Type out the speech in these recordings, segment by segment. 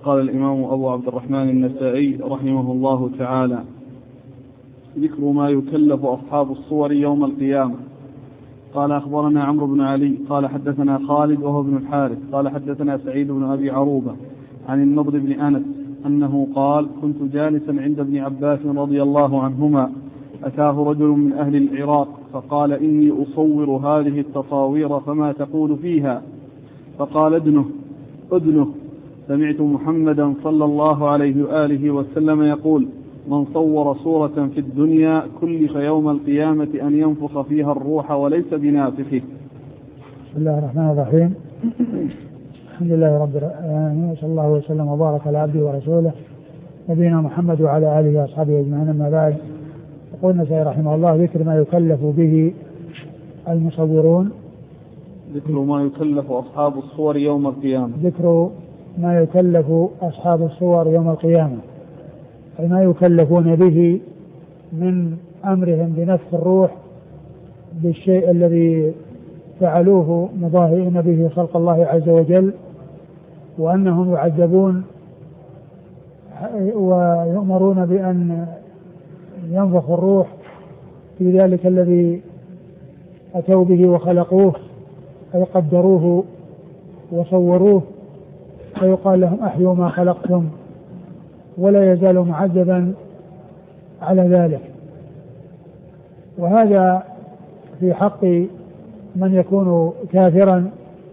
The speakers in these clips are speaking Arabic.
قال الإمام أبو عبد الرحمن النسائي رحمه الله تعالى: ذكر ما يكلف أصحاب الصور يوم القيامة. قال أخبرنا عمرو بن علي قال حدثنا خالد وهو ابن الحارث قال حدثنا سعيد بن أبي عروبة عن النضر بن أنس أنه قال: كنت جالسا عند ابن عباس رضي الله عنهما، أتاه رجل من أهل العراق فقال: إني أصور هذه التصاوير فما تقول فيها؟ فقال: أدنه، سمعت محمدا صلى الله عليه وآله وسلم يقول: من صور صورة في الدنيا كلف يوم القيامة أن ينفخ فيها الروح وليس بنافخه. بسم الله الرحمن الرحيم. الحمد لله رب العالمين، صلى الله وسلم وبارك على عبده ورسوله نبينا محمد وعلى آله وأصحابه أجمعين. أما بعد، يقول النسائي رحمه الله: ذكر ما يكلف به المصورون. ذكر ما يكلف أصحاب الصور يوم القيامة. ذكر ما يكلف أصحاب الصور يوم القيامة، أي ما يكلفون به من أمرهم بنفخ الروح بالشيء الذي فعلوه مضاهئين به خلق الله عز وجل، وأنهم يعذبون ويؤمرون بأن ينفخ الروح في ذلك الذي أتوا به وخلقوه، أي قدروه وصوروه، فيقال لهم: أحيوا ما خلقتم، ولا يزال معذبا على ذلك. وهذا في حق من يكون كافرا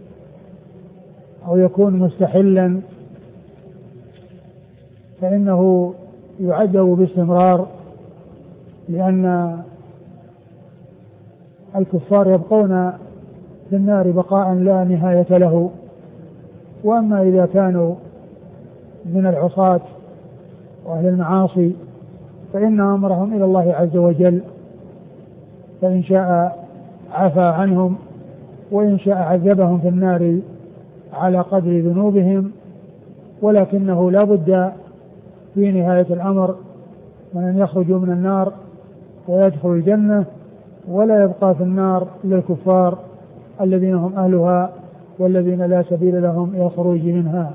أو يكون مستحلا، فإنه يعذب باستمرار، لأن الكفار يبقون في النار بقاء لا نهاية له. وأما إذا كانوا من العصاة وأهل المعاصي فإن أمرهم إلى الله عز وجل، فإن شاء عفى عنهم وإن شاء عذبهم في النار على قدر ذنوبهم، ولكنه لا بد في نهاية الأمر من أن يخرجوا من النار ويدخلوا الجنة، ولا يبقى في النار إلا الكفار الذين هم أهلها والذين لا سبيل لهم إلى الخروج منها.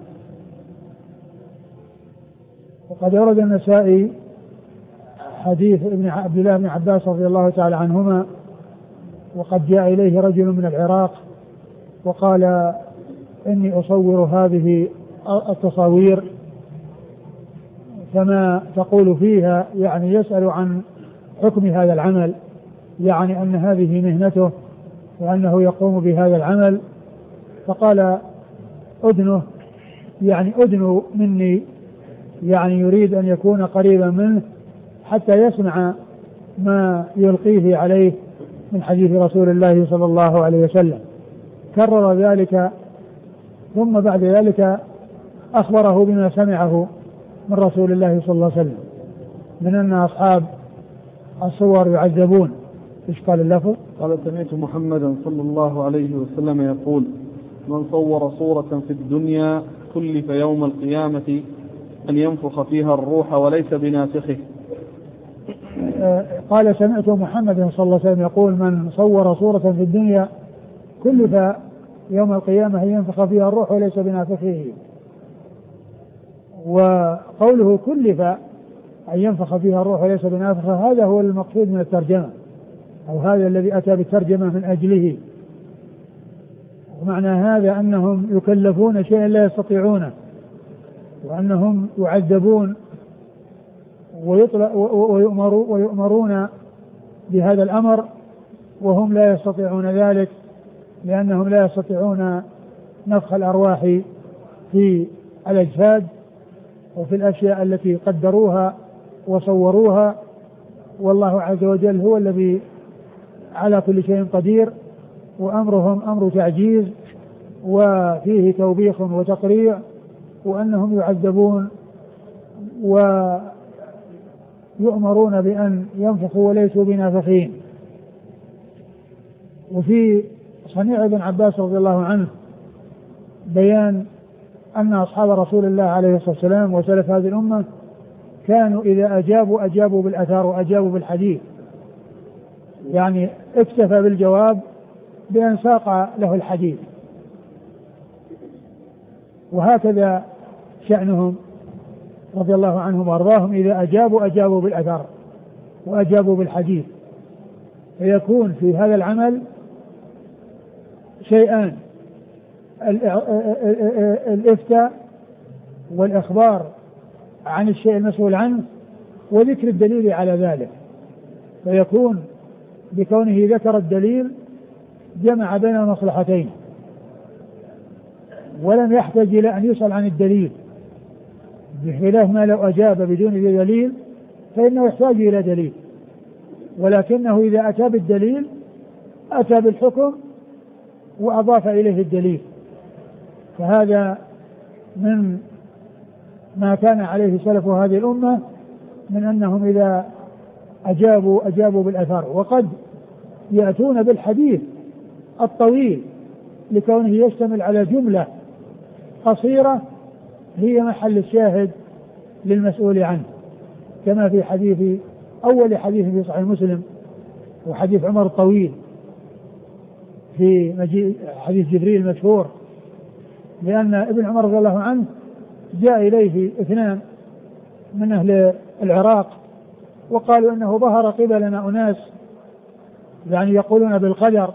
وقد ورد النسائي حديث ابن عبد الله بن عباس رضي الله تعالى عنهما، وقد جاء إليه رجل من العراق وقال: إني أصور هذه التصاوير فما تقول فيها؟ يعني يسأل عن حكم هذا العمل، يعني أن هذه مهنته وأنه يقوم بهذا العمل. فقال: أدنه، يعني أدنو مني، يعني يريد أن يكون قريبا منه حتى يسمع ما يلقيه عليه من حديث رسول الله صلى الله عليه وسلم. كرر ذلك، ثم بعد ذلك أخبره بما سمعه من رسول الله صلى الله عليه وسلم من أن أصحاب الصور يعذبون. إيش قال اللفظ؟ قال: سمعت محمدا صلى الله عليه وسلم يقول: من صور صورة في الدنيا كلف يوم القيامة أن ينفخ فيها الروح وليس بنافخه. قال: سمعت محمدا صلى الله عليه وسلم يقول: من صور صورة في الدنيا كلف يوم القيامة أن ينفخ فيها الروح وليس بنافخه. وقوله كلف أن ينفخ فيها الروح وليس بنافخه هذا هو المقصود من الترجمة، أو هذا الذي أتى بالترجمة من أجله. ومعنى هذا أنهم يكلفون شيئا لا يستطيعونه، وأنهم يعذبون ويؤمرون بهذا الأمر وهم لا يستطيعون ذلك، لأنهم لا يستطيعون نفخ الأرواح في الأجساد وفي الأشياء التي قدروها وصوروها. والله عز وجل هو الذي على كل شيء قدير، وأمرهم أمر تعجيز وفيه توبيخ وتقريع، وأنهم يعذبون ويؤمرون بأن ينفخوا وليسوا بنافخين. وفي صنيع ابن عباس رضي الله عنه بيان أن أصحاب رسول الله عليه الصلاة والسلام وسلف هذه الأمة كانوا إذا أجابوا بالأثار وأجابوا بالحديث، يعني اكتفى بالجواب بأن ساق له الحديث. وهكذا شأنهم رضي الله عنهم وأرضاهم إذا أجابوا بالأثر وأجابوا بالحديث، فيكون في هذا العمل شيئان: الإفتاء والإخبار عن الشيء المسؤول عنه وذكر الدليل على ذلك، فيكون بكونه ذكر الدليل جمع بين المصلحتين ولم يحتاج إلى أن يسأل عن الدليل، بخلاف ما لو أجاب بدون دليل فإنه يحتاج إلى دليل، ولكنه إذا أتى بالدليل أتى بالحكم وأضاف إليه الدليل. فهذا من ما كان عليه سلف هذه الأمة من أنهم إذا أجابوا بالأثر، وقد يأتون بالحديث الطويل لكونه يشتمل على جملة قصيرة هي محل الشاهد للمسؤول عنه، كما في أول حديث في صحيح مسلم وحديث عمر الطويل في حديث جبريل المشهور، لأن ابن عمر رضي الله عنه جاء إليه 2 من أهل العراق وقالوا إنه ظهر قبلنا أناس يعني يقولون بالقدر،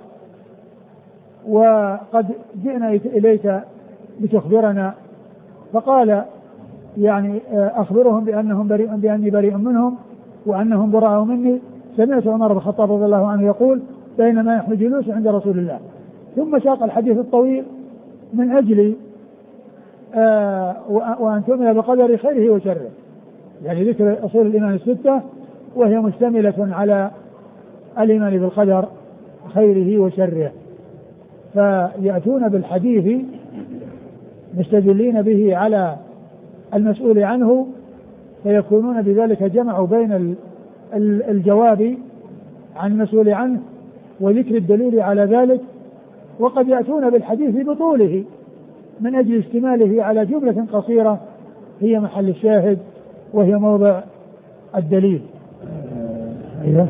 وقد جئنا إليك لتخبرنا، فقال يعني أخبرهم بأني بريء منهم وأنهم براء مني. سمعت عمر بن الخطاب رضي الله عنه يقول بينما نحن جلوس عند رسول الله، ثم ساق الحديث الطويل من أجل وأن تؤمن بقدر خيره وشره، يعني ذكر أصول الإيمان 6 وهي مشتملة على الإيمان بالقدر خيره وشره، فيأتون بالحديث مستدلين به على المسؤول عنه، فيكونون بذلك جمعوا بين الجواب عن المسؤول عنه وذكر الدليل على ذلك، وقد يأتون بالحديث بطوله من أجل اشتماله على جملة قصيرة هي محل الشاهد وهي موضع الدليل. أيوه.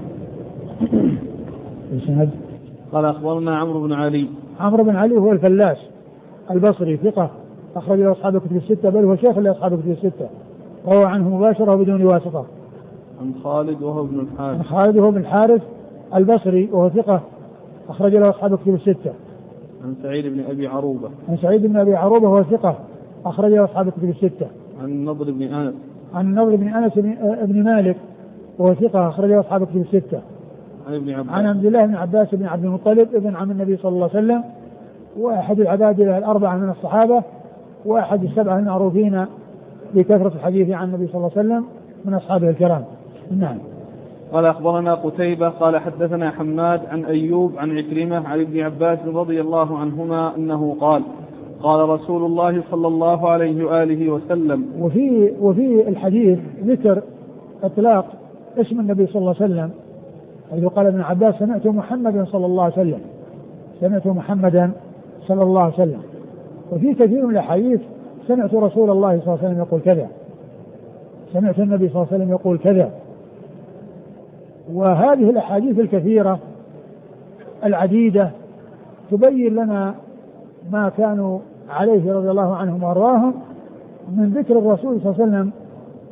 قال أخبرنا عمرو بن علي. عمرو بن علي هو الفلاس البصري ثقة أخرج له أصحاب الكتب 6، بل هو شيخ لأصحاب الكتب 6، روى عنه مباشرة وبدون واسطة. عن خالد وهو ابن الحارث. عن خالد وهو ابن الحارث البصري وهو ثقة أخرج له أصحاب الكتب 6. عن سعيد بن أبي عروبة. عن سعيد بن أبي عروبة وهو ثقة أخرج له أصحاب الكتب 6. عن النضر بن أنس. عن النضر بن أنس بن مالك وهو ثقة أخرج له أصحاب الكتب 6. عن عبد الله بن عباس بن عبد المطلب ابن عم النبي صلى الله عليه وسلم، وأحد العبادلة 4 من الصحابة، وأحد 7 المعروفين بكثرة الحديث عن النبي صلى الله عليه وسلم من أصحابه الكرام. نعم. قال أخبرنا قتيبة قال حدثنا حماد عن أيوب عن عكرمة عن ابن عباس رضي الله عنهما أنه قال قال رسول الله صلى الله عليه وآله وسلم. وفي الحديث ذكر إطلاق اسم النبي صلى الله عليه وسلم، حيث قال ابن عباس سمعت محمدا صلى الله عليه وسلم، سمعت محمدا صلى الله عليه وسلم. وفي كثير من الأحاديث سمعت رسول الله صلى الله عليه وسلم يقول كذا، سمعت النبي صلى الله عليه وسلم يقول كذا. وهذه الأحاديث الكثيرة العديدة تبين لنا ما كانوا عليه رضي الله عنهم وأرضاهم من ذكر الرسول صلى الله عليه وسلم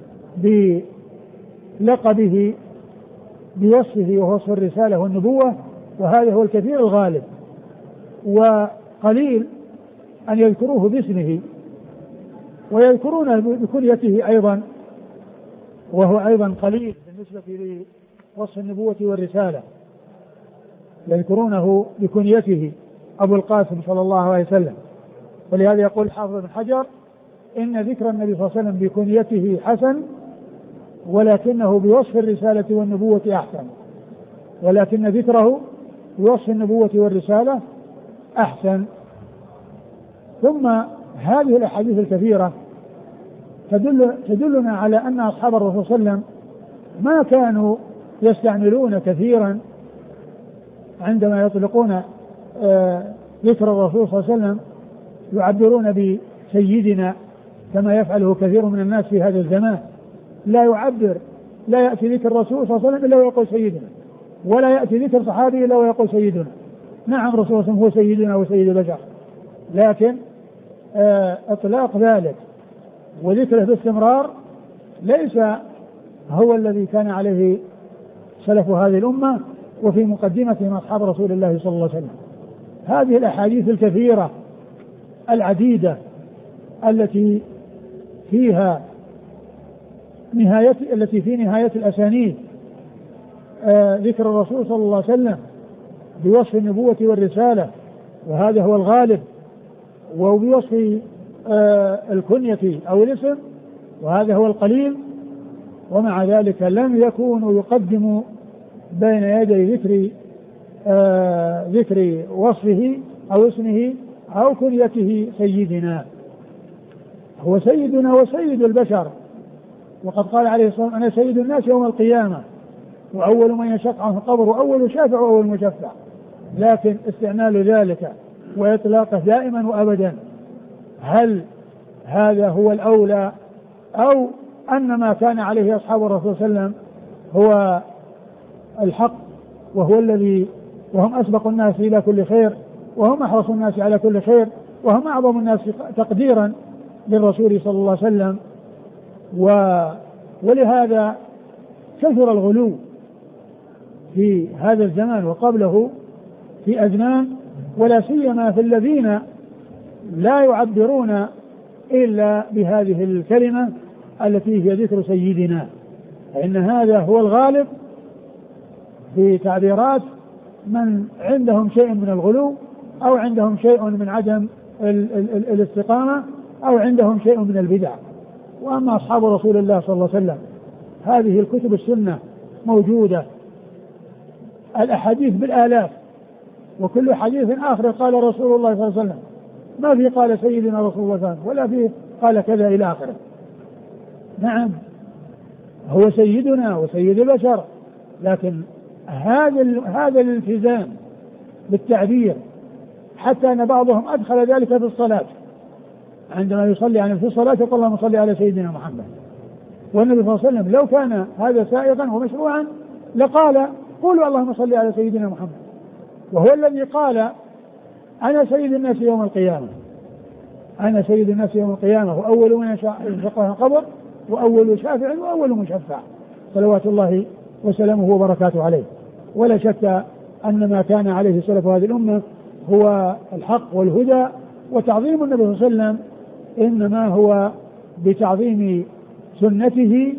بلقبه بوصفه ووصف الرسالة والنبوة، وهذا هو الكثير الغالب، وقليل أن يذكروه باسمه ويذكرون بكنيته أيضا، وهو أيضا قليل بالنسبة لوصف النبوة والرسالة، يذكرونه بكنيته أبو القاسم صلى الله عليه وسلم. ولهذا يقول حافظ بن حجر إن ذكر النبي صلى الله عليه وسلم بكنيته حسن، ولكنه بوصف الرسالة والنبوة أحسن، ولكن ذكره بوصف النبوة والرسالة أحسن. ثم هذه الأحاديث الكثيرة تدلنا على أن أصحاب الرسول صلى الله عليه وسلم ما كانوا يستعملون كثيرا عندما يطلقون ذكر الرسول صلى الله عليه وسلم يعبرون بسيدنا كما يفعله كثير من الناس في هذا الزمان، لا يأتي ذكر الرسول صلى الله عليه وسلم إلا ويقول سيدنا، ولا يأتي ذكر صحابي إلا ويقول سيدنا. نعم رسول الله صلى الله عليه وسلم هو سيدنا وسيد البشر، لكن إطلاق ذلك وذكره باستمرار ليس هو الذي كان عليه سلف هذه الأمة وفي مقدمتهم أصحاب رسول الله صلى الله عليه وسلم. هذه الأحاديث الكثيرة العديدة التي فيها في نهاية الأسانيد ذكر الرسول صلى الله عليه وسلم بوصف النبوة والرسالة، وهذا هو الغالب، وبوصف الكنية أو الاسم، وهذا هو القليل. ومع ذلك لم يكونوا يقدموا بين يدي ذكر وصفه أو اسمه أو كنيته سيدنا. هو سيدنا وسيد البشر، وقد قال عليه الصلاة والسلام: أنا سيد الناس يوم القيامة، وأول من ينشق عنه القبر، وأول شافع وأول مشفع. لكن استعمال ذلك وإطلاقه دائما وأبدا، هل هذا هو الأولى، أو أن ما كان عليه أصحاب الرسول صلى الله عليه وسلم هو الحق، وهو الذي وهم أسبق الناس إلى كل خير، وهم أحرص الناس على كل خير، وهم أعظم الناس تقديرا للرسول صلى الله عليه وسلم. ولهذا كثر الغلو في هذا الزمان وقبله في أزمان، ولا سيما في الذين لا يعبرون إلا بهذه الكلمة التي هي ذكر سيدنا، فإن هذا هو الغالب في تعبيرات من عندهم شيء من الغلو، أو عندهم شيء من عدم الاستقامة، أو عندهم شيء من البدع. وأما أصحاب رسول الله صلى الله عليه وسلم هذه الكتب السنة موجودة، الأحاديث بالآلاف، وكل حديث آخر قال رسول الله صلى الله عليه وسلم، ما في قال سيدنا رسول الله صلى الله عليه وسلم، ولا في قال كذا إلى آخره. نعم هو سيدنا وسيد البشر، لكن هذا الالتزام بالتعبير، حتى أن بعضهم أدخل ذلك في الصلاة، عندما يصلي في الصلاة يقول اللهم صل على سيدنا محمد. والنبي صلى الله عليه وسلم لو كان هذا سائغا ومشروعا لقال قولوا اللهم صل على سيدنا محمد، وهو الذي قال أنا سيد الناس يوم القيامة، أنا سيد الناس يوم القيامة، وأول من ينشق عنه القبر، وأول شافع وأول مشفع، صلوات الله وسلامه وبركاته عليه. ولا شك أن ما كان عليه سلف هذه الأمة هو الحق والهدى، وتعظيم النبي صلى الله عليه وسلم إنما هو بتعظيم سنته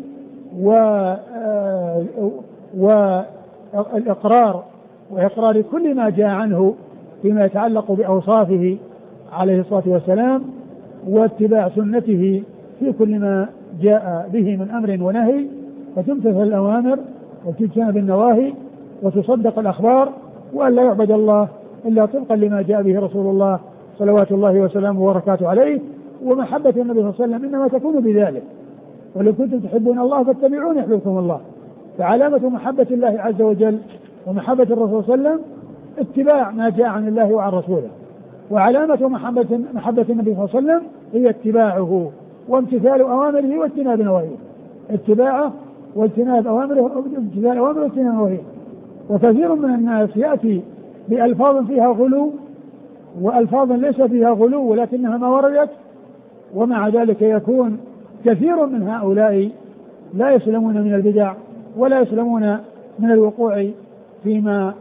والإقرار وإقرار كل ما جاء عنه فيما يتعلق بأوصافه عليه الصلاة والسلام، واتباع سنته في كل ما جاء به من أمر ونهي، فتمتثل الأوامر وتجتنب النواهي وتصدق الأخبار، وأن لا يعبد الله إلا طبقا لما جاء به رسول الله صلوات الله وسلامه وبركاته عليه. ومحبة النبي صلى الله عليه وسلم إنما تكون بذلك، ولو كنتم تحبون الله فاتبعون يحببكم الله. فعلامة محبة الله عز وجل ومحبة الرسول صلى الله عليه وسلم اتباع ما جاء عن الله وعن رسوله، وعلامة محبة النبي صلى الله عليه وسلم هي اتباعه وامتثال أوامره واجتناب نواهيه، اتباعه واجتناب أوامره، امتثال أوامره واجتناب نواهيه. وكثير من الناس يأتي بألفاظ فيها غلو وألفاظ ليس فيها غلو ولكنها ما وردت، ومع ذلك يكون كثير من هؤلاء لا يسلمون من البدع ولا يسلمون من الوقوع فيما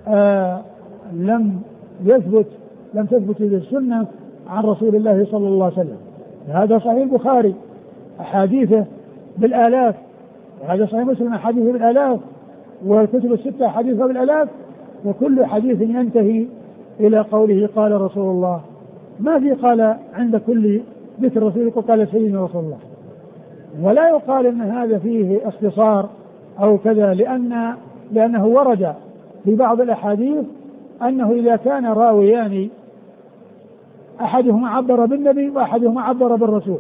لم تثبت السنة عن رسول الله صلى الله عليه وسلم. هذا صحيح البخاري أحاديثه بالآلاف، وهذا صحيح مسلم أحاديثه بالآلاف، والكتب الستة أحاديثها بالآلاف، وكل حديث ينتهي إلى قوله قال رسول الله، ما في قال عند كل ذكر رسول قال سيدنا رسول الله. ولا يقال ان هذا فيه اختصار او كذا، لانه ورد في بعض الاحاديث انه اذا كان راويان احدهما عبر بالنبي واحدهما عبر بالرسول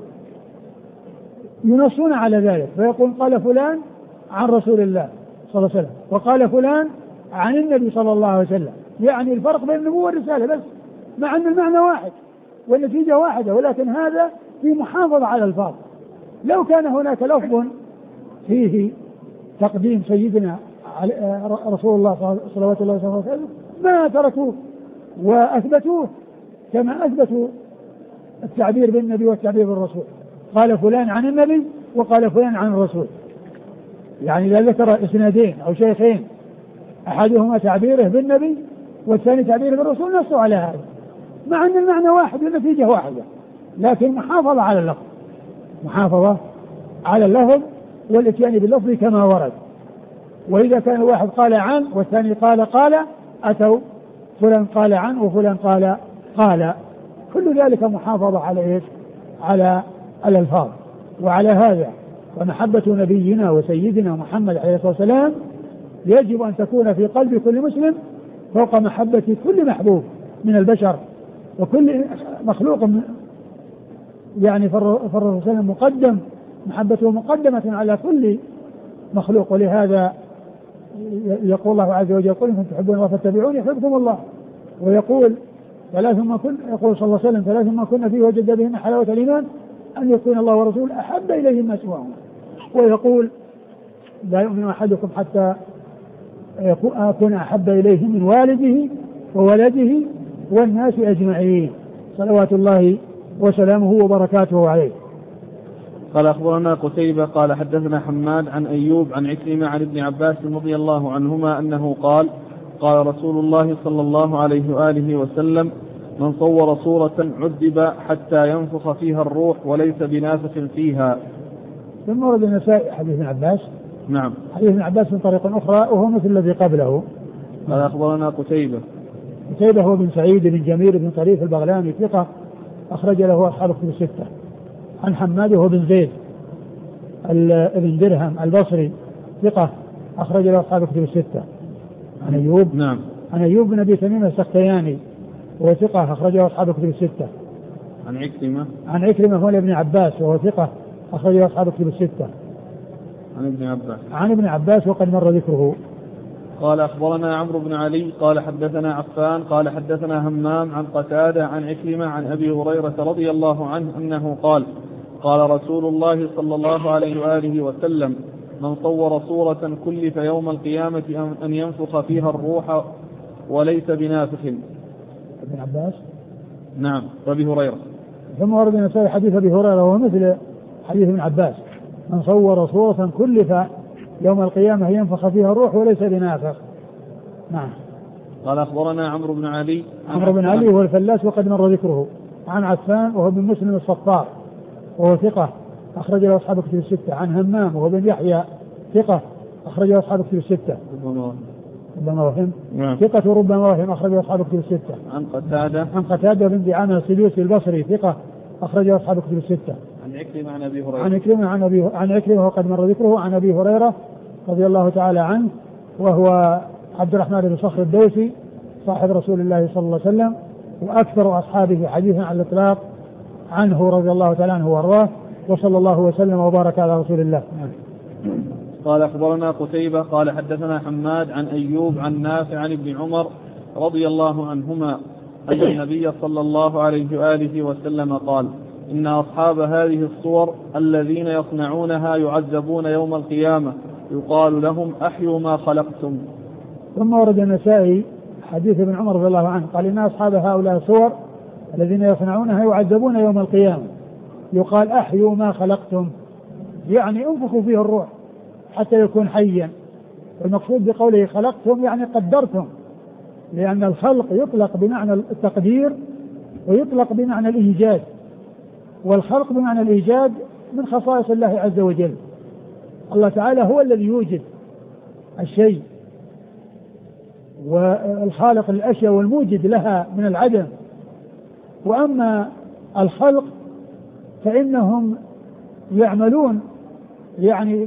ينصون على ذلك، فيقول قال فلان عن رسول الله صلى الله عليه وسلم وقال فلان عن النبي صلى الله عليه وسلم، يعني الفرق بين النبوة والرسالة بس، مع ان المعنى واحد والنتيجة واحدة، ولكن هذا في محافظة على الفاظ. لو كان هناك لفظ فيه تقديم سيدنا رسول الله صلوات الله وسلامه ما تركوه وأثبتوه كما أثبتوا التعبير بالنبي والتعبير بالرسول، قال فلان عن النبي وقال فلان عن الرسول. يعني إذا ذكر إسنادين أو شيخين أحدهما تعبيره بالنبي والثاني تعبيره بالرسول نصوا على هذا، مع أن المعنى واحد والنتيجة واحدة، لكن محافظة على اللفظ، محافظة على اللفظ والاتيان باللفظ كما ورد. وإذا كان واحد قال عن والثاني قال أتوا فلان قال عن وفلان قال كل ذلك محافظة على إيش؟ على الألفاظ. وعلى هذا ومحبة نبينا وسيدنا محمد عليه الصلاة والسلام يجب أن تكون في قلب كل مسلم فوق محبة كل محبوب من البشر وكل مخلوق يعني فالرسول صلى الله عليه وسلم مقدم، محبته مقدمة على كل مخلوق. ولهذا يقول الله عز وجل قل إن تحبون الله فاتبعوني يحبكم الله. ويقول يقول صلى الله عليه وسلم ثلاث ما كنا فيه وجد بهن حلاوة الإيمان أن يكون الله ورسوله أحب إليه ما سواهما. ويقول لا يؤمن أحدكم حتى أكون أحب إليه من والده وولده والناس أجمعين صلوات الله وسلامه وبركاته عليه. قال أخبرنا قتيبة قال حدثنا حماد عن أيوب عن عكرمة عن ابن عباس رضي الله عنهما أنه قال قال رسول الله صلى الله عليه وآله وسلم من صور صورة عذب حتى ينفخ فيها الروح وليس بنافخ فيها. ثم ورد النسائي حديث ابن عباس. نعم. حديث ابن عباس من طريق أخرى وهو مثل الذي قبله. قال أخبرنا قتيبة هو بن سعيد بن جميل بن طريف البغلاني ثقة أخرج له أصحاب كتب الستة. عن حماد وهو بن زيد ابن درهم البصري ثقة أخرج له أصحاب كتب الستة. عن أيوب. نعم. عن أيوب بن أبي تميم السختياني وهو ثقة أخرج له أصحاب كتب الستة. عن عكرمة هو ابن عباس وهو ثقة أخرج له أصحاب كتب الستة. عن ابن عباس وقد مر ذكره. قال أخبرنا عمرو بن علي قال حدثنا عفان قال حدثنا همام عن قتادة عن عكرمة عن أبي هريرة رضي الله عنه أنه قال قال رسول الله صلى الله عليه وآله وسلم من صور صورة كلف يوم القيامة أن ينفخ فيها الروح وليس بنافخ. ابن عباس. نعم. وأبي هريرة. ثم ورد النسائي حديث أبي هريرة وهو مثل حديث ابن عباس من صور صورة كلف يوم القيامة ينفخ فيها الروح وليس بنافخ. نعم. قال أخبرنا عمرو بن علي هو الفلاس وقد مر ذكره. عن عفان وهو بن مسلم الصفار وهو ثقة أخرج له أصحاب كتب الستة. عن همام وهو بن يحيى ثقة أخرج له أصحاب كتب الستة. ربما وهم. ثقة ربما وهم أخرج له أصحاب كتب الستة. عن قتادة بن دعامة السدوسي البصري ثقة أخرج له أصحاب كتب الستة. عن عكرمة وقد مر ذكره. عن أبي هريرة رضي الله تعالى عنه وهو عبد الرحمن بن صخر الدوسي صاحب رسول الله صلى الله عليه وسلم وأكثر أصحابه حديثا على الإطلاق عنه رضي الله تعالى عنه وارضاه وصلى الله وسلم وبارك على رسول الله. قال أخبرنا قتيبة قال حدثنا حماد عن أيوب عن نافع عن ابن عمر رضي الله عنهما أن النبي صلى الله عليه وآله وسلم قال إن أصحاب هذه الصور الذين يصنعونها يعذبون يوم القيامة يقال لهم أحيوا ما خلقتم. ثم ورد النسائي حديث ابن عمر رضي الله عنه قال إن أصحاب هؤلاء الصور الذين يصنعونها يعذبون يوم القيامة يقال أحيوا ما خلقتم، يعني انفخوا فيه الروح حتى يكون حيا. والمقصود بقوله خلقتم يعني قدرتم، لأن الخلق يطلق بمعنى التقدير ويطلق بمعنى الإيجاد، والخلق بمعنى الإيجاد من خصائص الله عز وجل. الله تعالى هو الذي يوجد الشيء والخالق للأشياء والموجد لها من العدم. وأما الخلق فإنهم يعملون يعني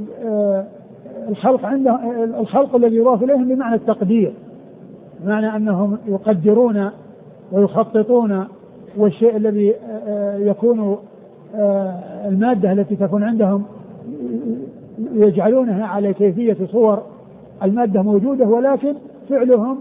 الخلق الذي يضاف إليهم بمعنى التقدير، بمعنى أنهم يقدرون ويخططون، والشيء الذي يكون المادة التي تكون عندهم يجعلونها على كيفية صور المادة موجودة، ولكن فعلهم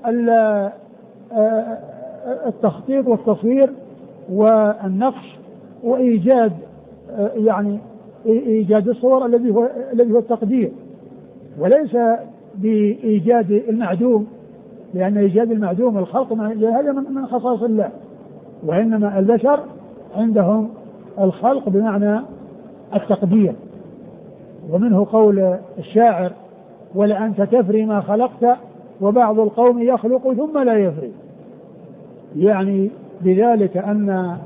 التخطيط والتصوير والنقش وإيجاد يعني إيجاد الصور الذي هو التقدير، وليس بإيجاد المعدوم، لأن إيجاد المعدوم الخلق هذا من خصائص الله. وإنما البشر عندهم الخلق بمعنى التقدير. ومنه قول الشاعر: ولأنت تفري ما خلقت وبعض القوم يخلق ثم لا يفري. يعني بذلك أن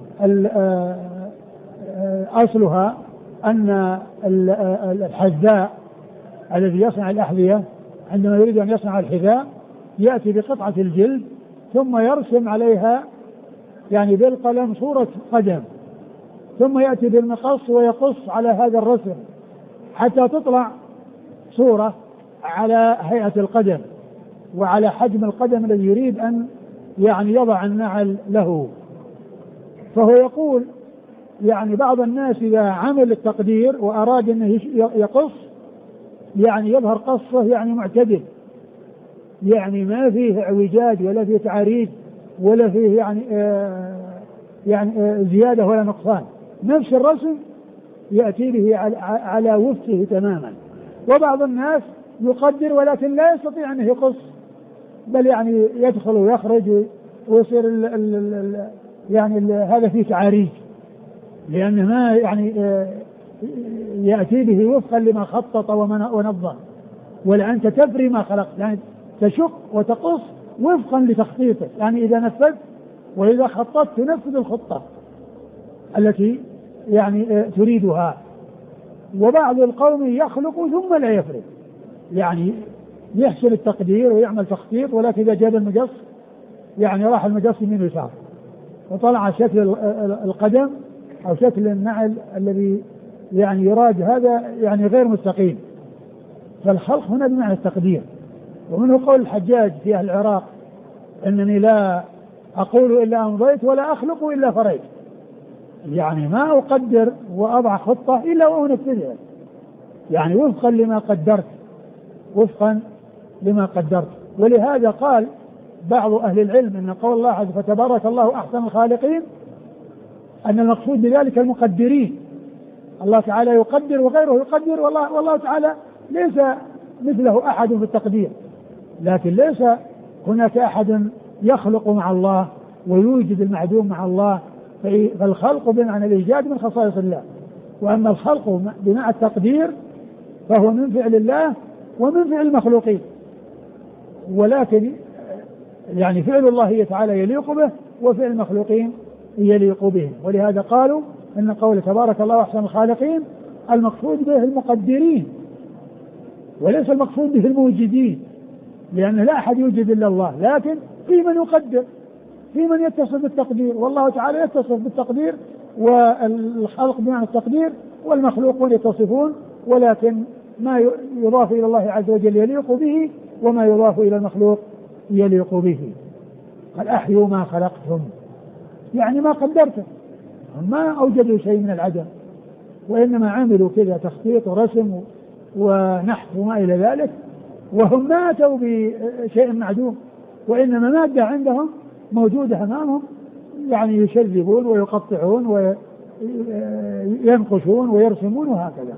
أصلها أن الحذاء الذي يصنع الأحذية عندما يريد أن يصنع الحذاء يأتي بقطعة الجلد ثم يرسم عليها يعني بالقلم صورة قدم، ثم يأتي بالمقص ويقص على هذا الرسم حتى تطلع صورة على هيئة القدم وعلى حجم القدم الذي يريد أن يعني يضع النعل له. فهو يقول يعني بعض الناس إذا عمل التقدير وأراد أنه يقص يعني يظهر قصه يعني معتدل، يعني ما فيه اعوجاج ولا فيه تعريج ولا فيه يعني زيادة ولا نقصان، نفس الرسم يأتي به على وفقه تماما. وبعض الناس يقدر ولكن لا يستطيع أن يقص، بل يعني يدخل ويخرج ويصير يعني هذا فيه تعاريج، لأنه ما يعني يأتي به وفقا لما خطط ونظم. ولأنت تفري ما خلقت، يعني تشق وتقص وفقا لتخطيطك، يعني إذا نفذت وإذا خططت تنفذ الخطة التي يعني تريدها. وبعض القوم يخلق ثم لا يفري، يعني يحسن التقدير ويعمل تخطيط، ولكن إذا جاب المقص يعني راح المقص يمين ويسار وطلع شكل القدم أو شكل النعل الذي يعني يراد هذا يعني غير مستقيم. فالخلق هنا بمعنى التقدير. ومنه قول الحجاج في أهل العراق: إنني لا أقول إلا أمضيت ولا أخلق إلا فريت، يعني ما أقدر وأضع خطة إلا وأنفذها، يعني وفقا لما قدرت، وفقا لما قدرت. ولهذا قال بعض أهل العلم إن قول الله عز وجل فتبارك الله أحسن الخالقين أن المقصود بذلك المقدرين. الله تعالى يقدر وغيره يقدر، والله تعالى ليس مثله أحد في التقدير، لكن ليس هناك أحد يخلق مع الله ويوجد المعدوم مع الله. فالخلق بمعنى الإيجاد من خصائص الله، وأما الخلق بمعنى التقدير فهو من فعل الله ومن فعل المخلوقين، ولكن يعني فعل الله تعالى يليق به وفعل المخلوقين يليق به. ولهذا قالوا إن قول تبارك الله أحسن الخالقين المقصود به المقدرين وليس المقصود به الموجدين، لأن لا أحد يوجد إلا الله، لكن في من يقدر، في من يتصف بالتقدير، والله تعالى يتصف بالتقدير، والخلق بمعنى التقدير والمخلوقون يتصفون، ولكن ما يضاف إلى الله عز وجل يليق به وما يضاف إلى المخلوق يليق به. قال أحيوا ما خلقتم، يعني ما قدرته، ما أوجدوا شيء من العدم، وإنما عملوا كذا تخطيط ورسم ونحت وما إلى ذلك، وهم ما أتوا بشيء معدوم، وإنما مادة عندهم موجودة أمامهم، يعني يشذبون ويقطعون وينقشون ويرسمون وهكذا.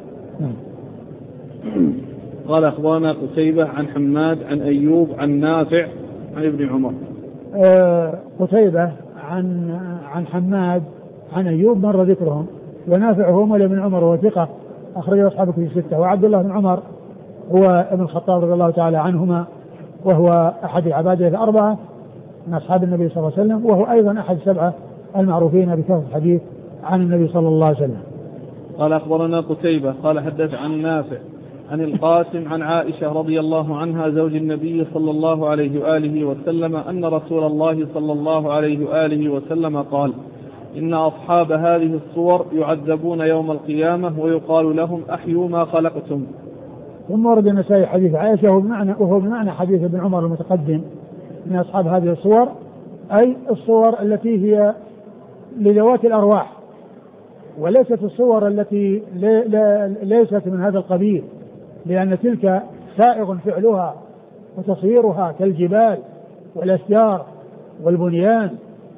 قال أخبرنا قتيبة عن حماد عن أيوب عن نافع عن ابن عمر. قتيبة عن حماد عن أيوب مر ذكرهم، ونافع هو مولى ابن عمر وثقة أخرجه أصحاب كتب الستة، وعبد الله بن عمر هو ابن الخطاب رضي الله تعالى عنهما، وهو أحد العبادة الأربعة من أصحاب النبي صلى الله عليه وسلم، وهو أيضا أحد السبعة المعروفين بكثرة الحديث عن النبي صلى الله عليه وسلم. قال أخبرنا قتيبة قال حدث عن نافع عن القاسم عن عائشة رضي الله عنها زوج النبي صلى الله عليه وآله وسلم أن رسول الله صلى الله عليه وآله وسلم قال: إن أصحاب هذه الصور يعذبون يوم القيامة ويقال لهم أحيوا ما خلقتم. ثم ورد النسائي حديث عائشة وهو بمعنى حديث ابن عمر المتقدم من أصحاب هذه الصور، أي الصور التي هي لذوات الأرواح، وليست الصور التي ليست من هذا القبيل، لأن تلك سائغ فعلها وتصويرها كالجبال والأشجار والبنيان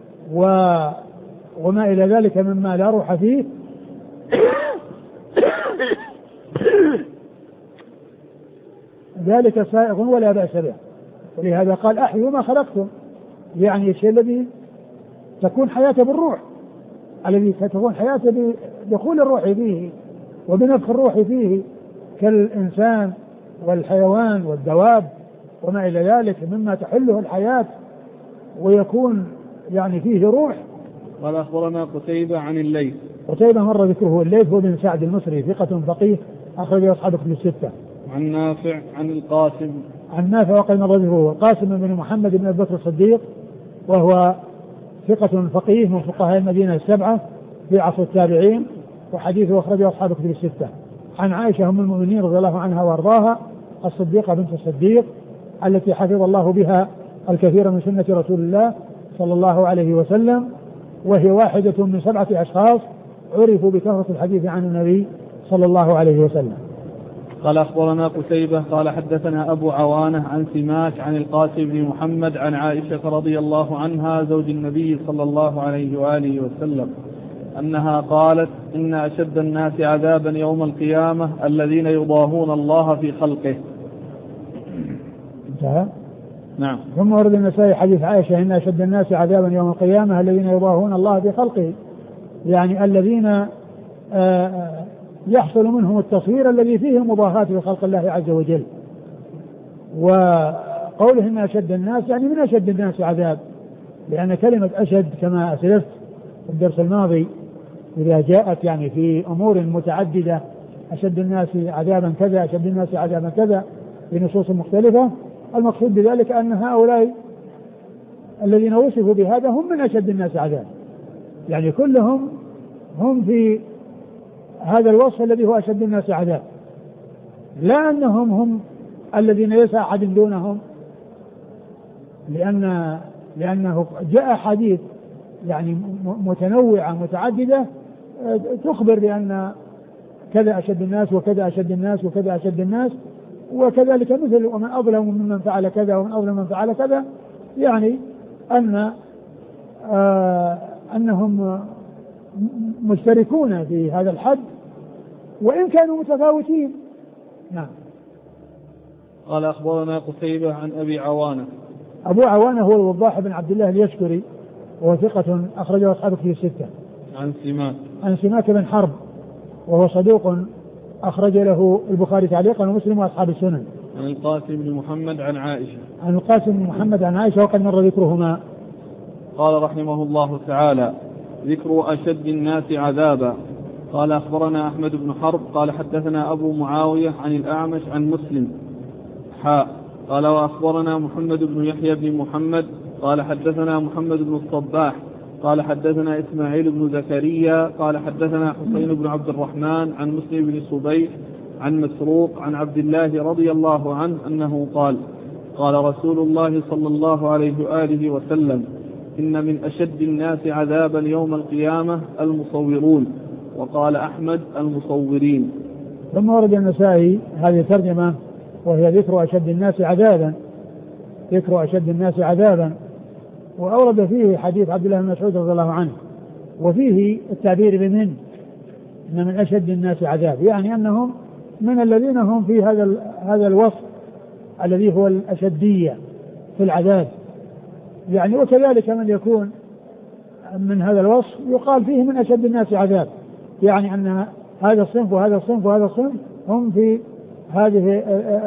وما إلى ذلك مما لا روح فيه ذلك سائغ ولا بأس به. ولهذا قال أحيوا ما خلقتم، يعني الشيء الذي تكون حياته بالروح، الذي تكون حياته بدخول الروح فيه وبنفخ الروح فيه كالإنسان والحيوان والدواب وما إلى ذلك مما تحله الحياة ويكون يعني فيه روح. قال أخبرنا قتيبة عن الليث. قتيبة مر ذكره. الليث هو بن سعد المصري ثقة فقيه أخرجه أصحاب كتب الستة. عن نافع عن القاسم. عن نافع وقال مر ذكره. القاسم بن محمد بن أبي بكر الصديق وهو ثقة فقيه من فقهاء المدينة السبعة في عصر التابعين وحديثه أخرجه أصحاب كتب الستة. عن عائشة أم المؤمنين رضي الله عنها وأرضاها الصديقة بنت الصديق التي حفظ الله بها الكثير من سنة رسول الله صلى الله عليه وسلم، وهي واحدة من 7 أشخاص عرفوا بكثرة الحديث عن النبي صلى الله عليه وسلم. قال أخبرنا قتيبة قال حدثنا أبو عوانة عن سماك عن القاسم بن محمد عن عائشة رضي الله عنها زوج النبي صلى الله عليه وآله وسلم أنها قالت إن أشد الناس عذابا يوم القيامة الذين يضاهون الله في خلقه. انتهى. نعم. ثم ورد النسائي حديث عائشة إن أشد الناس عذابا يوم القيامة الذين يضاهون الله في خلقه، يعني الذين يحصل منهم التصوير الذي فيه مضاهاة بخلق الله عز وجل. وقوله إن أشد الناس يعني من أشد الناس عذاب، لأن كلمة أشد كما أسلفت في الدرس الماضي إذا جاءت يعني في أمور متعددة أشد الناس عذابا كذا أشد الناس عذابا كذا بنصوص مختلفة، المقصود بذلك أن هؤلاء الذين وصفوا بهذا هم من أشد الناس عذاب، يعني كلهم هم في هذا الوصف الذي هو أشد الناس عذاب، لا أنهم هم الذين ليس أحد دونهم، لأنه جاء حديث يعني متنوعة متعددة تخبر بأن كذا أشد الناس وكذا أشد الناس وكذا أشد الناس، وكذلك مثل ومن أظلم ممن فعل كذا ومن أظلم من فعل كذا، يعني أنهم مشتركون في هذا الحد وإن كانوا متفاوتين. نعم. قال أخبرنا قتيبة عن أبي عوانة. أبو عوانة هو الوضاح بن عبد الله اليشكري وهو ثقة أخرجه أصحاب كتب الستة. عن سماك بن حرب وهو صدوق أخرج له البخاري تعليقا ومسلم وأصحاب السنن. عن القاسم بن محمد عن عائشة. عن القاسم بن محمد عن عائشة وقد مر ذكرهما. قال رحمه الله تعالى: ذكر أشد الناس عذابا. قال أخبرنا أحمد بن حرب قال حدثنا أبو معاوية عن الأعمش عن مسلم قال وأخبرنا محمد بن يحيى بن محمد قال حدثنا محمد بن الصباح قال حدثنا إسماعيل بن زكريا قال حدثنا حسين بن عبد الرحمن عن مسلم بن صبيح عن مسروق عن عبد الله رضي الله عنه أنه قال: قال رسول الله صلى الله عليه وآله وسلم: إن من أشد الناس عذابا يوم القيامة المصورون. وقال أحمد: المصورين. ثم ورد النسائي هذه الترجمة وهي ذكر أشد الناس عذابا، ذكر أشد الناس عذابا، وأورد فيه حديث عبد الله بن مسعود رضي الله عنه، وفيه التعبير بمن، إن من أشد الناس عذاب، يعني أنهم من الذين هم في هذا الوصف الذي هو الأشدية في العذاب، يعني وكذلك من يكون من هذا الوصف يقال فيه من أشد الناس عذاب، يعني أن هذا الصنف وهذا الصنف وهذا الصنف هم في هذه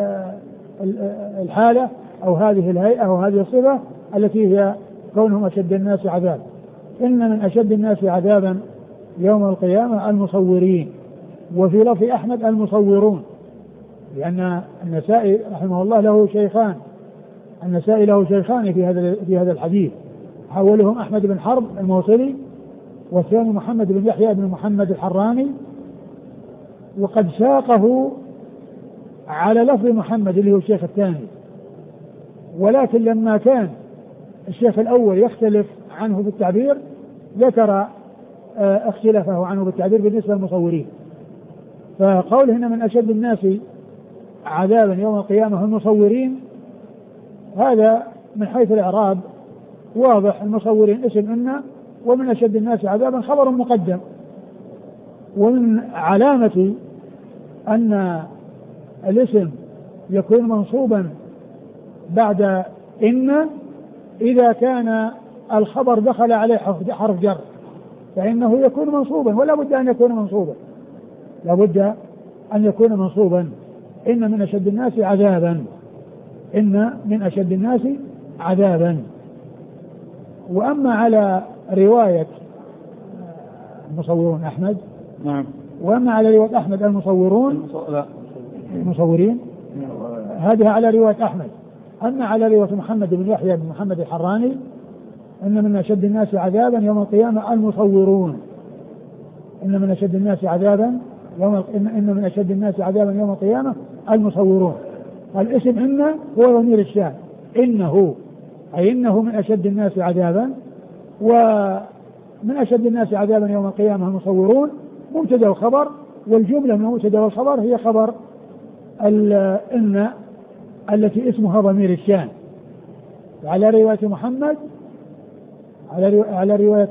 الحالة أو هذه الهيئة أو هذه الصفة التي هي كونهم أشد الناس عذاب. إن من أشد الناس عذابا يوم القيامة المصورين، وفي لفظ أحمد المصورون، لأن النسائي رحمه الله له شيخان، النسائي له شيخان في هذا الحديث، حولهم أحمد بن حرب الموصلي والثاني محمد بن يحيى بن محمد الحراني، وقد ساقه على لفظ محمد اللي هو الشيخ الثاني، ولكن لما كان الشيخ الأول يختلف عنه في التعبير ذكر اختلافه عنه بالتعبير بالنسبة للمصورين. فقول هنا من أشد الناس عذابا يوم القيامة المصورين، هذا من حيث الإعراب واضح، المصورين اسم إن، ومن أشد الناس عذابا خبر مقدم. ومن علامة أن الاسم يكون منصوبا بعد إن إذا كان الخبر دخل عليه حرف جر، فإنه يكون منصوبا، ولا بد أن يكون منصوبا، لا بد أن يكون منصوبا. إن من أشد الناس عذابا، إن من أشد الناس عذابا. وأما على رواية المصورون أحمد، نعم، وأما على رواية أحمد المصورون المصورين، هذه على رواية أحمد. أما على رواية محمد بن يحيى بن محمد الحراني، إن من أشد الناس عذابا يوم القيامة المصورون. إن من أشد الناس عذابا إن من أشد الناس عذابا يوم القيامة المصورون. الاسم إن هو ضمير الشأن، إنه أي إنه من أشد الناس عذابا، ومن أشد الناس عذابا يوم القيامة المصورون مبتدأ وخبر، والجملة من المبتدأ والخبر هي خبر إن التي اسمها ضمير الشأن. على رواية محمد، على رواية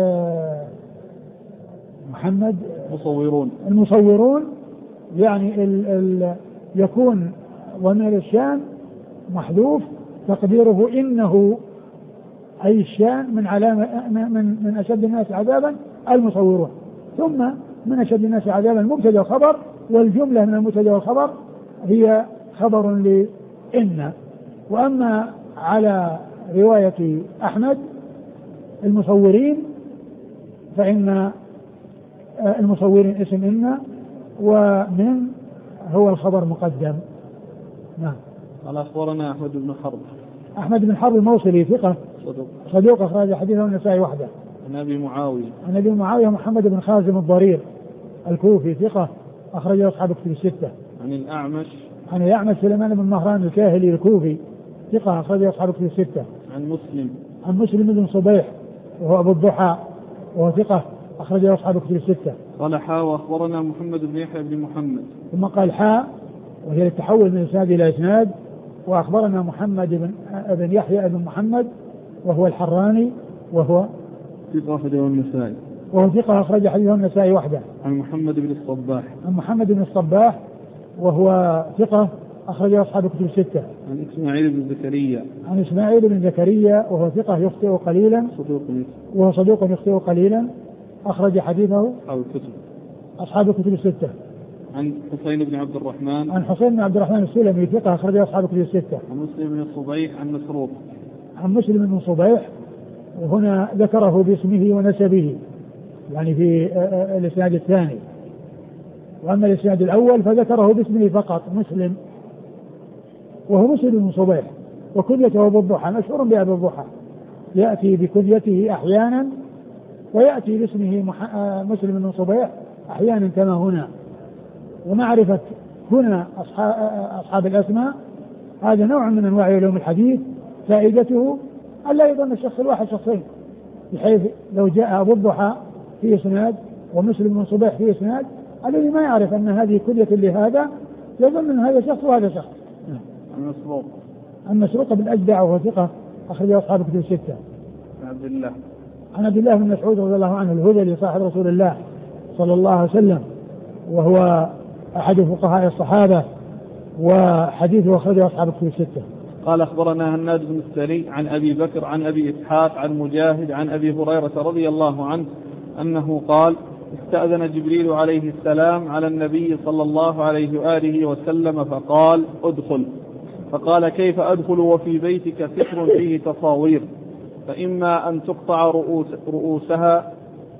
محمد المصورون، يعني يكون ضمير الشأن محذوف تقديره إنه، أي الشأن من علامة من أشد الناس عذابا المصورون. ثم من أشد الناس عذابا مبتدأ وخبر، والجملة من المبتدأ والخبر هي خبر لإن. وأما على رواية أحمد المصورين فإن المصورين اسم إن، ومن هو الخبر مقدم. نعم. قال أخبرنا أحمد بن حرب الموصلي ثقة صدوق أخرج حديثه النسائي وحده. عن أبي معاوية محمد بن خازم الضرير الكوفي ثقة أخرجه أصحاب كتب الستة. عن الأعمش سليمان بن مهران الكاهلي الكوفي ثقة أخرجه أصحاب كتب الستة. عن مسلم بن صبيح وهو أبو الضحى وهو ثقة أخرجه أصحاب كتب الستة. قال حاء وأخبرنا محمد بن يحيى بن محمد، ثم قال حاء وهي التحول من إسناد إلى إسناد، وأخبرنا محمد بن يحيى بن محمد وهو الحراني وهو ثقة أخرجه النسائي، وهو ثقة أخرج حديثه النسائي وحده. عن محمد بن الصباح وهو ثقة أخرجه أصحاب كتب الستة. عن إسماعيل بن زكريا وهو ثقة يخطئ قليلا، وهو صدوق يخطئ قليلا أخرج حديثه أصحاب الكتب الستة. عن حسين بن عبد الرحمن السلمي ثقة أخرجه أصحاب الكتب الستة. عن مسلم بن صبيح وهنا ذكره باسمه ونسبه، يعني في الإسناد الثاني. وأما الإسناد الأول فذكره باسمه فقط مسلم، وهو مسلم بن صبيح وكنيته أبو الضحى، مشهور بأبي الضحى، يأتي بكنيته أحيانا ويأتي باسمه مسلم بن صبيح أحيانا كما هنا. ومعرفة هنا أصحاب الأسماء هذا نوع من أنواع علوم الحديث، فائدته ألا يظن الشخص الواحد شخصين، بحيث لو جاء أبو الضحى في إسناد ومسلم بن صبيح في إسناد، الذي ما يعرف أن هذه كلية لهذا يظن أن هذا شخص وهذا شخص. المسروق بالأجدع وهو ثقة أخرجه أصحاب الكتب الستة. عن عبد الله بن مسعود رضي الله عنه الهذلي صاحب رسول الله صلى الله عليه وسلم، وهو أحد فقهاء الصحابة، وحديثه أخرجه أصحاب الكتب الستة. قال أخبرنا هناد بن السري عن أبي بكر عن أبي إسحاق عن مجاهد عن أبي هريرة رضي الله عنه أنه قال: استأذن جبريل عليه السلام على النبي صلى الله عليه وآله وسلم فقال: ادخل. فقال: كيف أدخل وفي بيتك ستر فيه تصاوير، فإما أن تقطع رؤوسها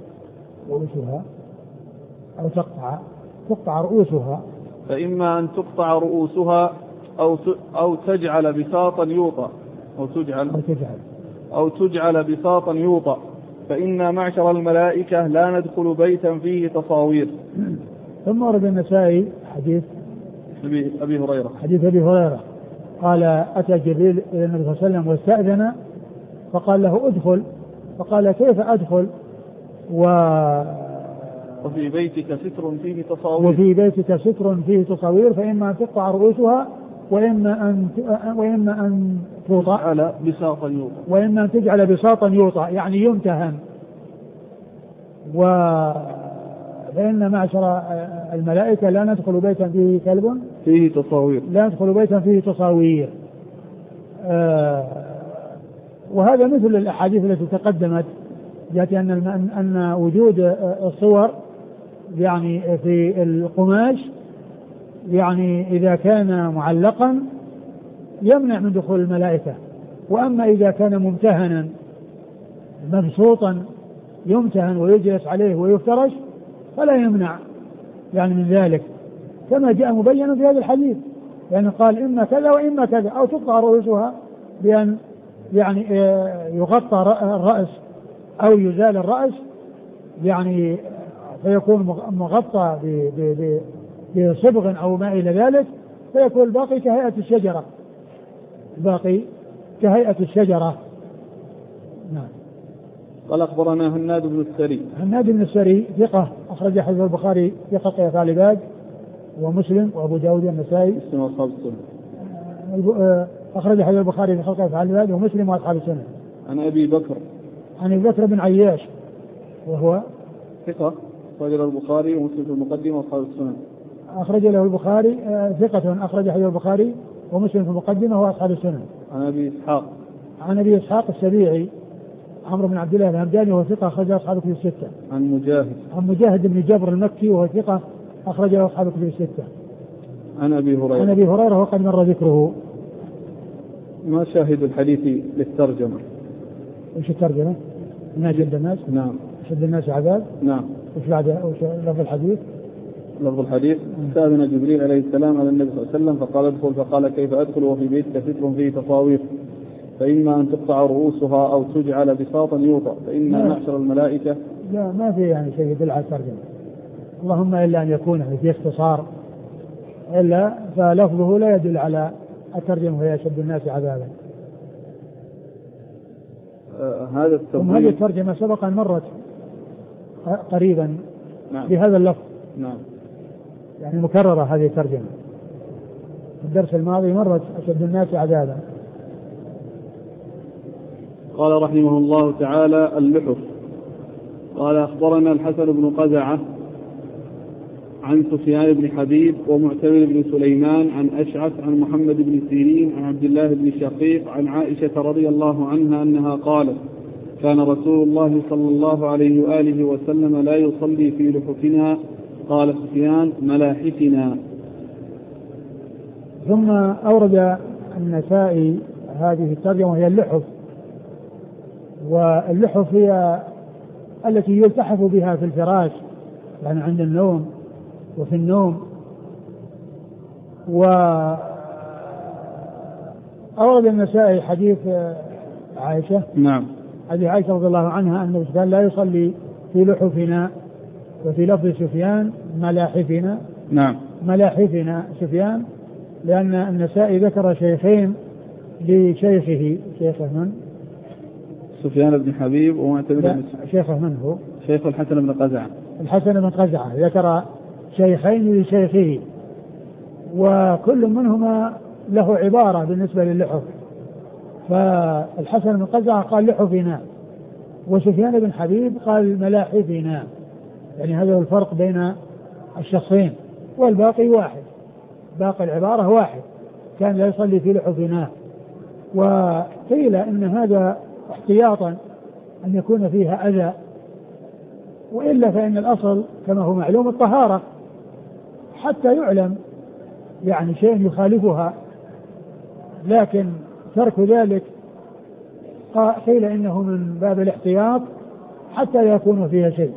أو تقطع رؤوسها، فإما أن تقطع رؤوسها أو تجعل بساطا يوطأ أو تجعل بساطا يوطأ، فإنا معشر الملائكة لا ندخل بيتا فيه تصاوير. ثم ورد النسائي حديث أبي هريرة قال: أتى جبريل إلى النبي صلى الله عليه وسلم واستأذن فقال له: ادخل. فقال: كيف أدخل وفي بيتك ستر فيه تصاوير، فإما أن تقطع رؤوسها وإما أن توطأ وإما أن تجعل بساطا يوطأ، يعني يمتهن. فإن معشر الملائكة لا ندخل بيتا فيه كلب لا ندخل بيتا فيه تصاوير. وهذا مثل الأحاديث التي تقدمت جاءت أن وجود الصور يعني في القماش يعني إذا كان معلقا يمنع من دخول الملائكة، وأما إذا كان ممتهنا مبسوطا يمتهن ويجلس عليه ويفترش فلا يمنع يعني من ذلك، كما جاء مبينا في هذا الحديث، يعني قال إما كذا وإما كذا، أو تقطع رؤوسها بأن يعني يغطى الرأس أو يزال الرأس يعني فيكون مغطى بصبغ أو ما إلى ذلك، فيكون الباقي كهيئة الشجرة، الباقي كهيئة الشجرة. نعم. قال أخبرنا هناد بن السري. هناد بن السري ثقة أخرج حديث البخاري في خلق أفعال العباد ومسلم وأبو داود والنسائي. أخرج حديث البخاري في خلق أفعال العباد ومسلم وأصحاب السنة. عن أبي بكر. عن أبي بكر بن عياش وهو ثقة أخرج له البخاري ومسلم في المقدمة وأصحاب السنن. أخرج له البخاري ثقة أخرج حديث البخاري ومسلم في المقدمة وأصحاب السنن. عن أبي إسحاق. عن أبي إسحاق السبيعي عمرو بن عبد الله الهمداني وهو ثقة أخرج أصحاب الكتب الستة. عن مجاهد. عن مجاهد بن جبر المكي وهو ثقة أخرج أصحاب الكتب الستة. عن أبي هريرة. عن أبي هريرة وقد مر ذكره. ما شاهد الحديث للترجمة؟ وش الترجمة؟ من أشد الناس. نعم. أشد الناس عذاب. نعم. وش بعد لفظ الحديث؟ لفظ الحديث استأذن جبريل عليه السلام على النبي صلى الله عليه وسلم فقال ادخل، فقال كيف أدخل وفي بيتك ستر فيه تصاوير، فإما أن تقطع رؤوسها أو تجعل بساطا يوطأ، فإن معشر الملائكة. لا ما في يعني شيء يدل على الترجمة، اللهم إلا أن يكون في اختصار، إلا فلفظه لا يدل على الترجمة وهي أشد الناس عذابا. هذا الترجمة. هذه الترجمة سبق أن مرت قريبا. نعم. بهذا اللفظ. نعم. يعني مكررة هذه الترجمة، الدرس الماضي مرت أشد الناس عذابا. قال رحمه الله تعالى اللحف. قال أخبرنا الحسن بن قزعة عن سفيان بن حبيب ومعتمر بن سليمان عن أشعث عن محمد بن سيرين عن عبد الله بن شقيق عن عائشة رضي الله عنها أنها قالت كان رسول الله صلى الله عليه وآله وسلم لا يصلي في لحفنا. قال سفيان ملاحفنا. ثم أورد النسائي هذه الترجمة وهي اللحف، واللحف هي التي يلتحف بها في الفراش يعني عند النوم وفي النوم. وأورد النسائي حديث عائشة. نعم. حديث عائشة رضي الله عنها أن سفيان لا يصلي في لحفنا، وفي لفظ سفيان ملاحفنا. نعم. ملاحفنا سفيان، لأن النسائي ذكر شيخين لشيخه. شيخه من؟ سفيان بن حبيب ومعتمر. شيخه من هو؟ شيخ الحسن بن قزعة. الحسن بن قزعة ذكر شيخين لشيخه، وكل منهما له عبارة بالنسبة للحف، فالحسن بن قزعة قال لحفنا، وسفيان بن حبيب قال ملاحفنا، يعني هذا هو الفرق بين الشخصين، والباقي واحد، باقي العبارة واحد، كان لا يصلي في لحفنا. وقيل إن هذا احتياطا أن يكون فيها أذى، وإلا فإن الأصل كما هو معلوم الطهارة، حتى يعلم يعني شيء يخالفها، لكن ترك ذلك قيل إنه من باب الاحتياط حتى يكون فيها شيء.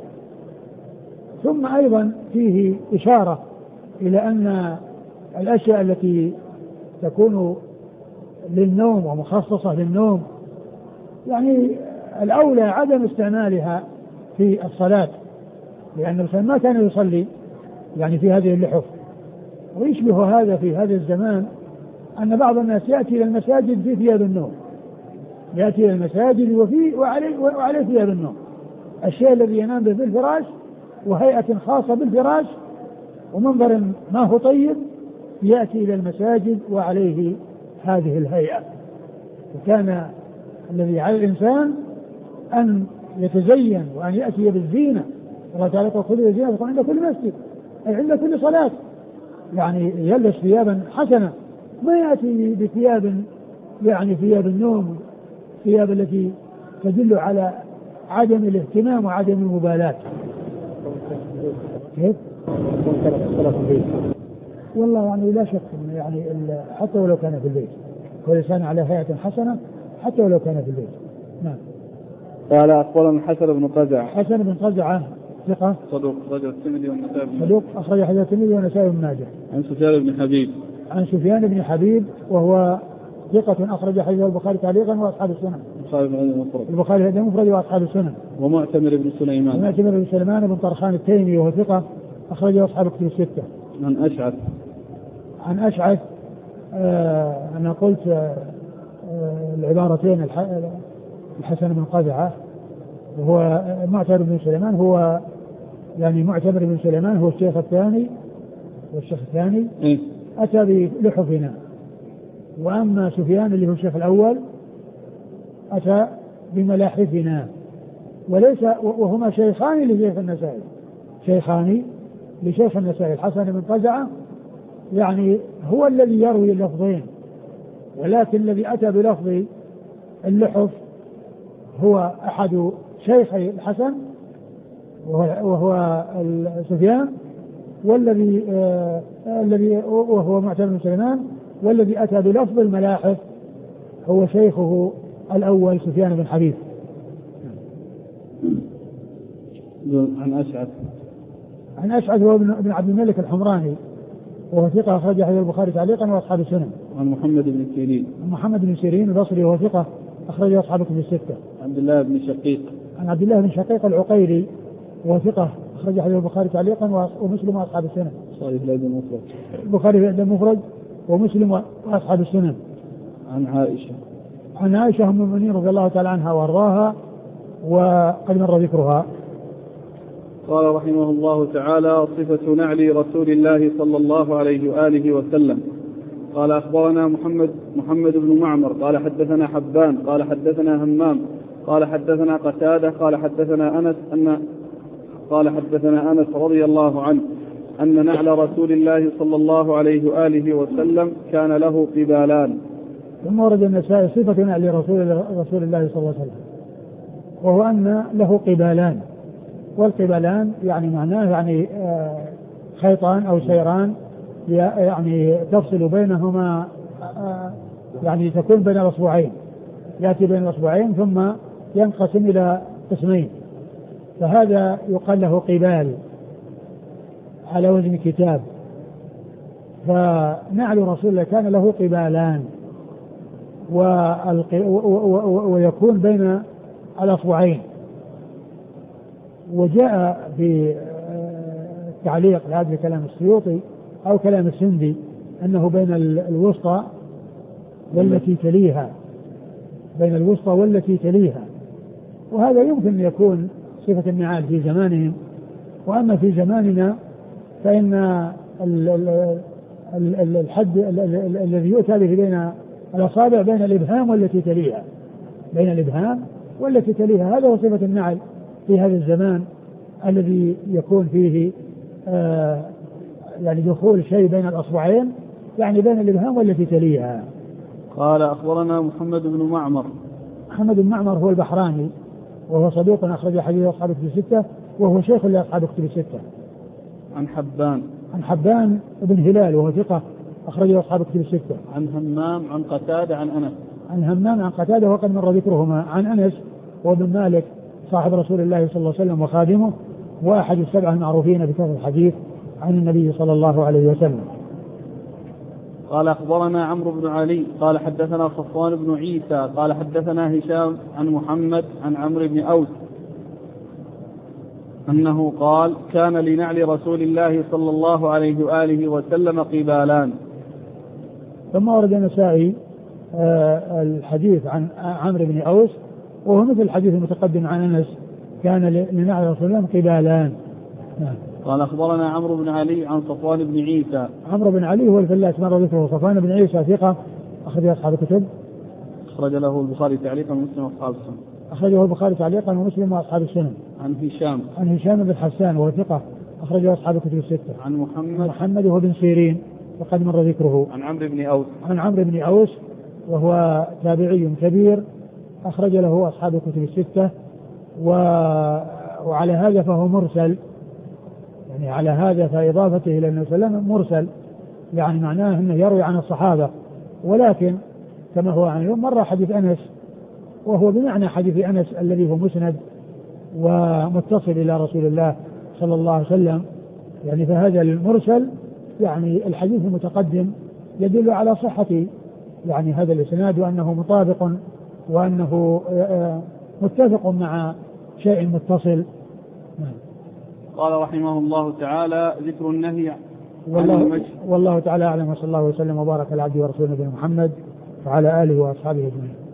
ثم أيضا فيه إشارة إلى أن الأشياء التي تكون للنوم ومخصصة للنوم يعني الأولى عدم استعمالها في الصلاة، لأن الإنسان ما كان يصلي يعني في هذه اللحف. ويشبه هذا في هذا الزمان أن بعض الناس يأتي إلى المساجد في ثياب النوم، يأتي إلى المساجد وعليه ثياب النوم، الشيء الذي ينام به بالفراش وهيئة خاصة بالفراش ومنظر ما هو طيب، يأتي إلى المساجد وعليه هذه الهيئة. وكان الذي على الإنسان أن يتزين وأن يأتي بالزينة. الله تعالى يقول الزينة عند كل مسجد، أي عند كل صلاة، يعني يلبس ثيابا حسنة، ما يأتي بثياب يعني ثياب النوم، ثياب التي تدل على عدم الاهتمام وعدم المبالاة. كيف؟ والله يعني لا شك يعني حتى ولو كان في البيت، والإنسان على هيئة حسنة حتى ولو كان في البيت. نعم. قال أخبرنا الحسن بن قزعة. حسن بن قزعة ثقة صدوق أخرجه الترمذي والنسائي. صدوق أخرج حديث الترمذي والنسائي بن ماجه. عن سفيان بن حبيب. عن سفيان بن حبيب وهو ثقة أخرج حديث البخاري تعليقا وأصحاب السنن. البخاري هذا مفرد وأصحاب السنن. ومعتمر بن سليمان. ومعتمر بن سليمان بن طرخان التيمي وهو ثقة أخرجه أصحاب الكتب الستة. عن أشعث أنا قلت العبارتين الحسن بن قزعة وهو معتمر بن سليمان، هو يعني معتمر بن سليمان هو الشيخ الثاني، والشيخ الثاني أتى بلحفنا، وأما سفيان اللي هو الشيخ الأول أتى بملاحفنا، وليس وهما شيخان لشيخ النسائي، شيخان لشيخ النسائي. الحسن بن قزعة يعني هو الذي يروي اللفظين، ولكن الذي أتى بلفظ اللحف هو أحد شيخي الحسن وهو سفيان، والذي وهو معتمر بن سليمان، والذي أتى بلفظ الملاحف هو شيخه الأول سفيان بن حبيب. عن أشعث هو بن عبد الملك الحمراني وهو ثقة أخرج حديث البخاري تعليقا وأصحاب السنن. عن محمد بن سيرين. محمد بن سيرين البصري وهو ثقة أخرج أصحاب الكتب الستة. عبد الله بن شقيق. عن عبد الله بن شقيق العقيلي وهو ثقة أخرج حديث البخاري تعليقا ومسلم وأصحاب السنن. صحيح الأدب المفرد. البخاري في الأدب المفرد ومسلم وأصحاب السنن. عن عائشة أم المؤمنين رضي الله تعالى عنها وأرضاها وقد مر ذكرها. قال رحمه الله تعالى: صفة نعل رسول الله صلى الله عليه وآله وسلم. قال أخبرنا محمد بن معمر قال حدثنا حبان قال حدثنا همام قال حدثنا قتادة قال حدثنا أنس رضي الله عنه أن نعل رسول الله صلى الله عليه وآله وسلم كان له قبالان. ثم ورد النسائي صفة نعل رسول الله صلى الله عليه وسلم، وهو أن له قبالان، والقبالان يعني معناه يعني خيطان أو سيران يعني تفصل بينهما، يعني تكون بين الأصبعين، يأتي بين الأصبعين ثم ينقسم إلى قسمين، فهذا يقال له قبال على وزن كتاب. فنعل رسول الله كان له قبالان ويكون بين الأصبعين. وجاء في تعليق لهذا كلام السيوطي أو كلام السندي أنه بين الوسطى والتي تليها، بين الوسطى والتي تليها، وهذا يمكن أن يكون صفة النعال في زمانهم. وأما في زماننا فإن الحد الذي يؤتى به بين الأصابع بين الإبهام والتي تليها، بين الإبهام والتي تليها، هذا هو صفة النعل في هذا الزمان الذي يكون فيه يعني دخول شيء بين الأصبعين، يعني بين الإبهام والتي تليها. قال أخبرنا محمد بن معمر. محمد بن معمر هو البحراني وهو صدوق أخرج حديث أصحاب الكتب الستة، وهو شيخ لأصحاب الكتب الستة. عن حبان بن هلال وهو ثقة أخرج أصحاب الكتب الستة. عن همام عن قتادة عن أنس. عن همام عن قتادة وقد مر ذكرهما. عن أنس وابن مالك صاحب رسول الله صلى الله عليه وسلم وخادمه، وأحد السبعة المعروفين بكثرة الحديث عن النبي صلى الله عليه وسلم. قال أخبرنا عمرو بن علي قال حدثنا صفوان بن عيسى قال حدثنا هشام عن محمد عن عمرو بن أوس أنه قال: كان لنعل رسول الله صلى الله عليه وآله وسلم قبالان. ثم ورد النسائي الحديث عن عمرو بن أوس وهو مثل الحديث المتقدم عن أنس، كان لنعل رسول الله قبالان. قال أخبرنا عمرو بن علي عن صفوان بن عيسى. عمرو بن علي هو الفلاس مر ذكره. صفوان بن عيسى ثقة أخرج أصحاب الكتب. أخرج له البخاري تعليقا ومسلم وأصحاب السنن. أخرجه البخاري تعليقا ومسلم وأصحاب السنن. عن هشام بن حسان وهو ثقة أخرجه أصحاب الكتب الستة. عن محمد وهو بن سيرين وقد مر ذكره. عن عمرو بن أوس وهو تابعي كبير أخرج له أصحاب الكتب الستة. وعلى هذا فهو مرسل، يعني على هذا فإضافته إلى النبي صلى الله عليه وسلم مرسل، يعني معناه أنه يروي عن الصحابة. ولكن كما هو عن اليوم مر حديث أنس وهو بمعنى حديث أنس الذي هو مسند ومتصل إلى رسول الله صلى الله عليه وسلم، يعني فهذا المرسل يعني الحديث المتقدم يدل على صحة يعني هذا الإسناد وأنه مطابق وأنه متفق مع شيء متصل. قال رحمه الله تعالى: ذكر النهي والله تعالى أعلم، وصلى الله وسلم وبارك على عبده ورسوله نبينا محمد وعلى آله وأصحابه أجمعين.